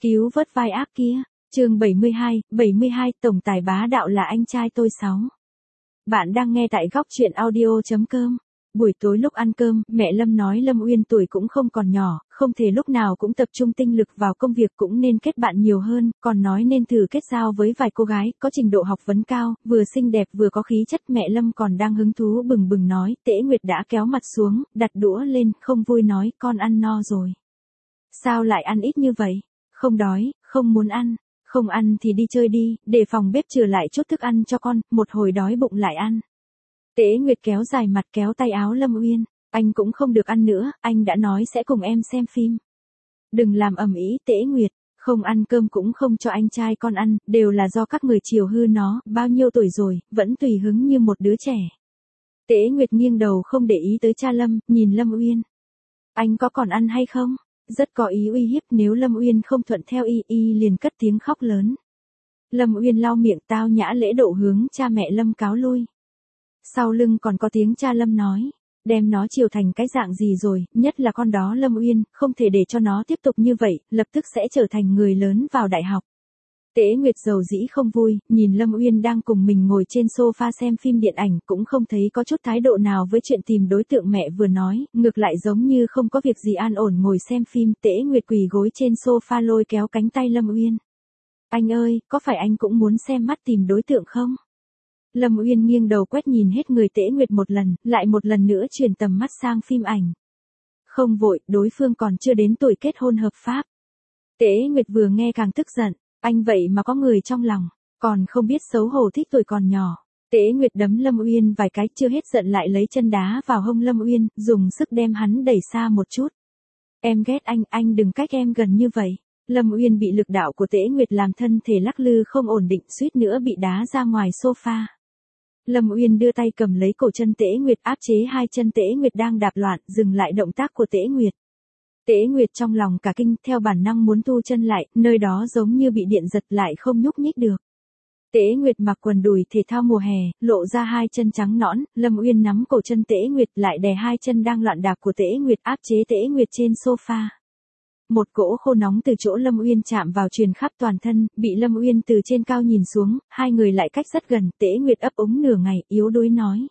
Cứu vớt vai ác kia. Chương 72, tổng tài bá đạo là anh trai tôi 6. Bạn đang nghe tại góc truyện audio.com. Buổi tối lúc ăn cơm, mẹ Lâm nói Lâm Uyên tuổi cũng không còn nhỏ, không thể lúc nào cũng tập trung tinh lực vào công việc, cũng nên kết bạn nhiều hơn, còn nói nên thử kết giao với vài cô gái có trình độ học vấn cao, vừa xinh đẹp vừa có khí chất. Mẹ Lâm còn đang hứng thú bừng bừng nói, Tễ Nguyệt đã kéo mặt xuống, đặt đũa lên, không vui nói, con ăn no rồi. Sao lại ăn ít như vậy? Không đói, không muốn ăn. Không ăn thì đi chơi đi, để phòng bếp trừ lại chút thức ăn cho con, một hồi đói bụng lại ăn. Tễ Nguyệt kéo dài mặt, kéo tay áo Lâm Uyên. Anh cũng không được ăn nữa, anh đã nói sẽ cùng em xem phim. Đừng làm ầm ĩ Tễ Nguyệt, không ăn cơm cũng không cho anh trai con ăn, đều là do các người chiều hư nó, bao nhiêu tuổi rồi, vẫn tùy hứng như một đứa trẻ. Tễ Nguyệt nghiêng đầu không để ý tới cha Lâm, nhìn Lâm Uyên. Anh có còn ăn hay không? Rất có ý uy hiếp, nếu Lâm Uyên không thuận theo y liền cất tiếng khóc lớn. Lâm Uyên lau miệng, tao nhã lễ độ hướng cha mẹ Lâm cáo lui. Sau lưng còn có tiếng cha Lâm nói, đem nó chiều thành cái dạng gì rồi, nhất là con đó Lâm Uyên, không thể để cho nó tiếp tục như vậy, lập tức sẽ trở thành người lớn vào đại học. Tễ Nguyệt dầu dĩ không vui, nhìn Lâm Uyên đang cùng mình ngồi trên sofa xem phim điện ảnh, cũng không thấy có chút thái độ nào với chuyện tìm đối tượng mẹ vừa nói, ngược lại giống như không có việc gì an ổn ngồi xem phim. Tễ Nguyệt quỳ gối trên sofa lôi kéo cánh tay Lâm Uyên. Anh ơi, có phải anh cũng muốn xem mắt tìm đối tượng không? Lâm Uyên nghiêng đầu quét nhìn hết người Tễ Nguyệt một lần, lại một lần nữa chuyển tầm mắt sang phim ảnh. Không vội, đối phương còn chưa đến tuổi kết hôn hợp pháp. Tễ Nguyệt vừa nghe càng tức giận. Anh vậy mà có người trong lòng, còn không biết xấu hổ, thích tuổi còn nhỏ. Tễ Nguyệt đấm Lâm Uyên vài cái, chưa hết giận lại lấy chân đá vào hông Lâm Uyên, dùng sức đem hắn đẩy xa một chút. Em ghét anh đừng cách em gần như vậy. Lâm Uyên bị lực đạo của Tễ Nguyệt làm thân thể lắc lư không ổn định, suýt nữa bị đá ra ngoài sofa. Lâm Uyên đưa tay cầm lấy cổ chân Tễ Nguyệt, áp chế hai chân Tễ Nguyệt đang đạp loạn, dừng lại động tác của Tễ Nguyệt. Tễ Nguyệt trong lòng cả kinh, theo bản năng muốn thu chân lại, nơi đó giống như bị điện giật lại không nhúc nhích được. Tễ Nguyệt mặc quần đùi thể thao mùa hè, lộ ra hai chân trắng nõn, Lâm Uyên nắm cổ chân Tễ Nguyệt lại đè hai chân đang loạn đạp của Tễ Nguyệt, áp chế Tễ Nguyệt trên sofa. Một cỗ khô nóng từ chỗ Lâm Uyên chạm vào truyền khắp toàn thân, bị Lâm Uyên từ trên cao nhìn xuống, hai người lại cách rất gần. Tễ Nguyệt ấp úng nửa ngày, yếu đuối nói.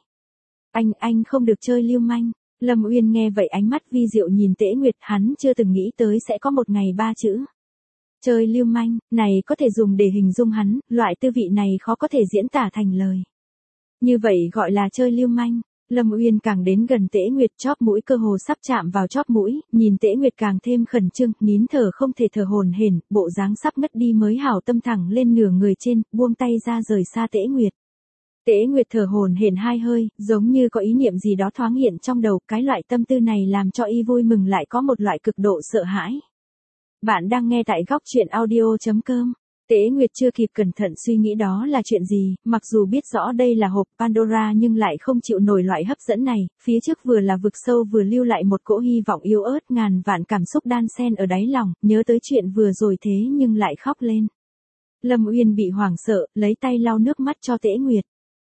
Anh không được chơi lưu manh. Lâm Uyên nghe vậy ánh mắt vi diệu nhìn Tễ Nguyệt, hắn chưa từng nghĩ tới sẽ có một ngày ba chữ. Chơi lưu manh, này có thể dùng để hình dung hắn, loại tư vị này khó có thể diễn tả thành lời. Như vậy gọi là chơi lưu manh. Lâm Uyên càng đến gần Tễ Nguyệt, chóp mũi cơ hồ sắp chạm vào chóp mũi, nhìn Tễ Nguyệt càng thêm khẩn trương, nín thở không thể thở hổn hển, bộ dáng sắp ngất đi mới hảo tâm thẳng lên nửa người trên, buông tay ra rời xa Tễ Nguyệt. Tễ Nguyệt thở hổn hển hai hơi, giống như có ý niệm gì đó thoáng hiện trong đầu, cái loại tâm tư này làm cho y vui mừng lại có một loại cực độ sợ hãi. Bạn đang nghe tại góc truyện audio.com. Tễ Nguyệt chưa kịp cẩn thận suy nghĩ đó là chuyện gì, mặc dù biết rõ đây là hộp Pandora nhưng lại không chịu nổi loại hấp dẫn này, phía trước vừa là vực sâu vừa lưu lại một cỗ hy vọng yếu ớt, ngàn vạn cảm xúc đan xen ở đáy lòng, nhớ tới chuyện vừa rồi thế nhưng lại khóc lên. Lâm Uyên bị hoảng sợ, lấy tay lau nước mắt cho Tễ Nguyệt.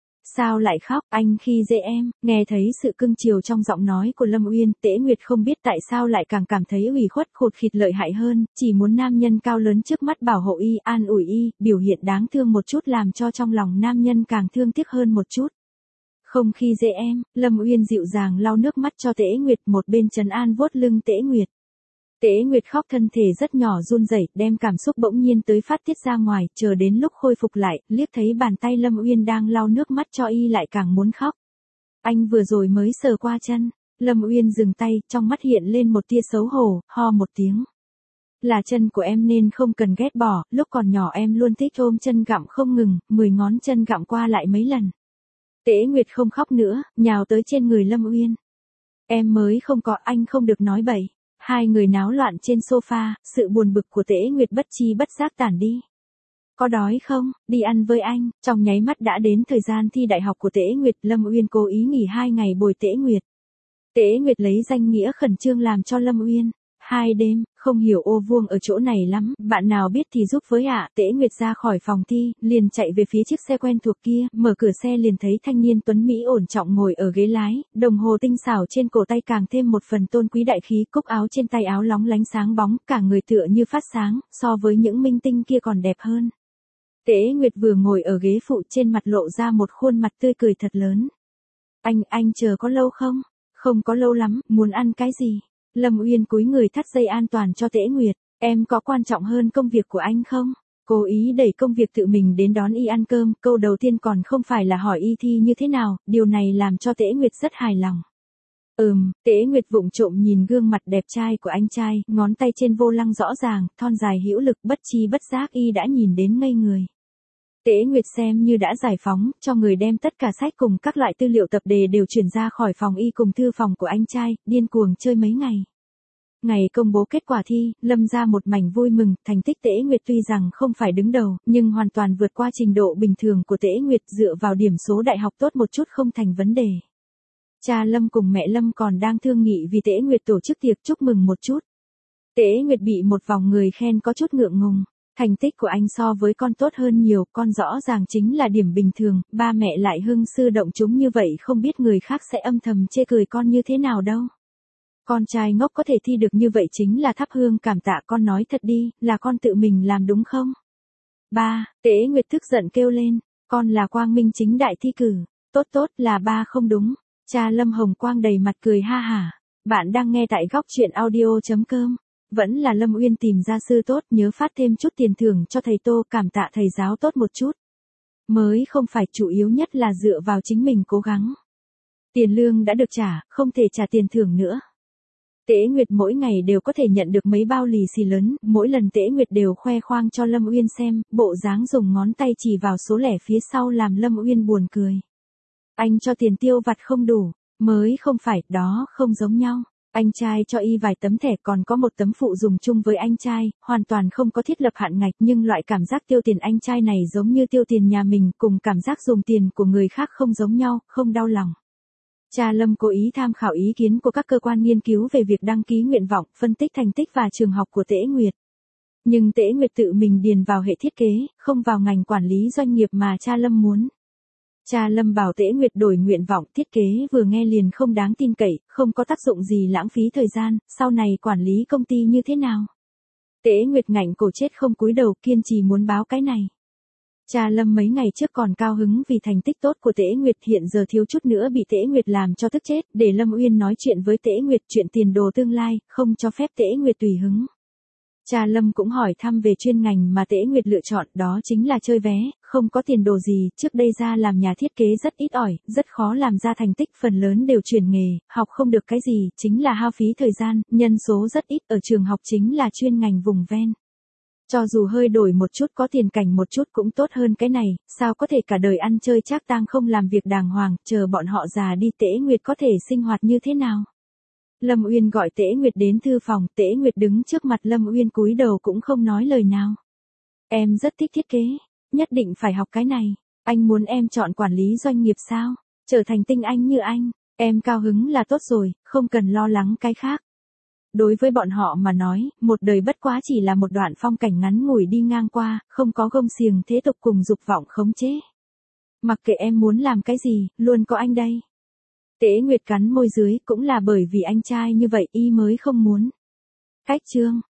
Sao lại khóc, anh khi dễ em? Nghe thấy sự cưng chiều trong giọng nói của Lâm Uyên, Tễ Nguyệt không biết tại sao lại càng cảm thấy ủy khuất, khụt khịt lợi hại hơn, chỉ muốn nam nhân cao lớn trước mắt bảo hộ y, an ủi y, biểu hiện đáng thương một chút làm cho trong lòng nam nhân càng thương tiếc hơn một chút. Không khi dễ em, Lâm Uyên dịu dàng lau nước mắt cho Tễ Nguyệt, một bên trấn an vuốt lưng Tễ Nguyệt. Tễ Nguyệt khóc thân thể rất nhỏ run rẩy, đem cảm xúc bỗng nhiên tới phát tiết ra ngoài, chờ đến lúc khôi phục lại, liếc thấy bàn tay Lâm Uyên đang lau nước mắt cho y lại càng muốn khóc. Anh vừa rồi mới sờ qua chân. Lâm Uyên dừng tay, trong mắt hiện lên một tia xấu hổ, ho một tiếng. Là chân của em nên không cần ghét bỏ, lúc còn nhỏ em luôn thích ôm chân gặm không ngừng, 10 ngón chân gặm qua lại mấy lần. Tễ Nguyệt không khóc nữa, nhào tới trên người Lâm Uyên. Em mới không có, anh không được nói bậy. Hai người náo loạn trên sofa, sự buồn bực của Tễ Nguyệt bất chi bất giác tản đi. Có đói không, đi ăn với anh. Trong nháy mắt đã đến thời gian thi đại học của Tễ Nguyệt, Lâm Uyên cố ý nghỉ 2 ngày bồi Tễ Nguyệt. Tễ Nguyệt lấy danh nghĩa khẩn trương làm cho Lâm Uyên. 2 đêm, không hiểu ô vuông ở chỗ này lắm, bạn nào biết thì giúp với ạ. Tễ Nguyệt ra khỏi phòng thi, liền chạy về phía chiếc xe quen thuộc kia, mở cửa xe liền thấy thanh niên tuấn Mỹ ổn trọng ngồi ở ghế lái, đồng hồ tinh xảo trên cổ tay càng thêm một phần tôn quý đại khí, cúc áo trên tay áo lóng lánh sáng bóng, cả người tựa như phát sáng, so với những minh tinh kia còn đẹp hơn. Tễ Nguyệt vừa ngồi ở ghế phụ, trên mặt lộ ra một khuôn mặt tươi cười thật lớn. Anh chờ có lâu không? Không có lâu lắm, muốn ăn cái gì? Lâm Uyên cúi người thắt dây an toàn cho Tễ Nguyệt, em có quan trọng hơn công việc của anh không? Cố ý đẩy công việc tự mình đến đón y ăn cơm, câu đầu tiên còn không phải là hỏi y thi như thế nào, điều này làm cho Tễ Nguyệt rất hài lòng. Tễ Nguyệt vụng trộm nhìn gương mặt đẹp trai của anh trai, ngón tay trên vô lăng rõ ràng, thon dài hữu lực, bất chi bất giác y đã nhìn đến ngây người. Tễ Nguyệt xem như đã giải phóng, cho người đem tất cả sách cùng các loại tư liệu tập đề đều chuyển ra khỏi phòng y cùng thư phòng của anh trai, điên cuồng chơi mấy ngày. Ngày công bố kết quả thi, Lâm ra một mảnh vui mừng, thành tích Tễ Nguyệt tuy rằng không phải đứng đầu, nhưng hoàn toàn vượt qua trình độ bình thường của Tễ Nguyệt, dựa vào điểm số đại học tốt một chút không thành vấn đề. Cha Lâm cùng mẹ Lâm còn đang thương nghị vì Tễ Nguyệt tổ chức tiệc chúc mừng một chút. Tễ Nguyệt bị một vòng người khen có chút ngượng ngùng. Thành tích của anh so với con tốt hơn nhiều, con rõ ràng chính là điểm bình thường, ba mẹ lại hưng sư động chúng như vậy, không biết người khác sẽ âm thầm chê cười con như thế nào đâu. Con trai ngốc có thể thi được như vậy chính là thắp hương cảm tạ, con nói thật đi, là con tự mình làm đúng không? Ba, Tễ Nguyệt tức giận kêu lên, con là quang minh chính đại thi cử, tốt là ba không đúng. Cha Lâm hồng quang đầy mặt cười ha hả. Bạn đang nghe tại góc truyện audio.com. Vẫn là Lâm Uyên tìm gia sư tốt, nhớ phát thêm chút tiền thưởng cho thầy Tô, cảm tạ thầy giáo tốt một chút. Mới không phải, chủ yếu nhất là dựa vào chính mình cố gắng. Tiền lương đã được trả, không thể trả tiền thưởng nữa. Tễ Nguyệt mỗi ngày đều có thể nhận được mấy bao lì xì lớn, mỗi lần Tễ Nguyệt đều khoe khoang cho Lâm Uyên xem, bộ dáng dùng ngón tay chỉ vào số lẻ phía sau làm Lâm Uyên buồn cười. Anh cho tiền tiêu vặt không đủ, mới không phải, đó không giống nhau. Anh trai cho y vài tấm thẻ, còn có một tấm phụ dùng chung với anh trai, hoàn toàn không có thiết lập hạn ngạch, nhưng loại cảm giác tiêu tiền anh trai này giống như tiêu tiền nhà mình, cùng cảm giác dùng tiền của người khác không giống nhau, không đau lòng. Cha Lâm cố ý tham khảo ý kiến của các cơ quan nghiên cứu về việc đăng ký nguyện vọng, phân tích thành tích và trường học của Tễ Nguyệt. Nhưng Tễ Nguyệt tự mình điền vào hệ thiết kế, không vào ngành quản lý doanh nghiệp mà cha Lâm muốn. Cha Lâm bảo Tễ Nguyệt đổi nguyện vọng, thiết kế vừa nghe liền không đáng tin cậy, không có tác dụng gì, lãng phí thời gian, sau này quản lý công ty như thế nào? Tễ Nguyệt ngạnh cổ chết không cúi đầu, kiên trì muốn báo cái này. Cha Lâm mấy ngày trước còn cao hứng vì thành tích tốt của Tễ Nguyệt, hiện giờ thiếu chút nữa bị Tễ Nguyệt làm cho tức chết, để Lâm Uyên nói chuyện với Tễ Nguyệt chuyện tiền đồ tương lai, không cho phép Tễ Nguyệt tùy hứng. Cha Lâm cũng hỏi thăm về chuyên ngành mà Tễ Nguyệt lựa chọn, đó chính là chơi vé, không có tiền đồ gì, trước đây ra làm nhà thiết kế rất ít ỏi, rất khó làm ra thành tích, phần lớn đều chuyển nghề, học không được cái gì, chính là hao phí thời gian, nhân số rất ít, ở trường học chính là chuyên ngành vùng ven. Cho dù hơi đổi một chút, có tiền cảnh một chút cũng tốt hơn cái này, sao có thể cả đời ăn chơi trác tang không làm việc đàng hoàng, chờ bọn họ già đi Tễ Nguyệt có thể sinh hoạt như thế nào? Lâm Uyên gọi Tễ Nguyệt đến thư phòng, Tễ Nguyệt đứng trước mặt Lâm Uyên cúi đầu cũng không nói lời nào. Em rất thích thiết kế, nhất định phải học cái này, anh muốn em chọn quản lý doanh nghiệp sao? Trở thành tinh anh như anh, em cao hứng là tốt rồi, không cần lo lắng cái khác. Đối với bọn họ mà nói, một đời bất quá chỉ là một đoạn phong cảnh ngắn ngủi đi ngang qua, không có gông xiềng thế tục cùng dục vọng khống chế. Mặc kệ em muốn làm cái gì, luôn có anh đây. Tễ Nguyệt cắn môi dưới, cũng là bởi vì anh trai như vậy y mới không muốn. Cách chương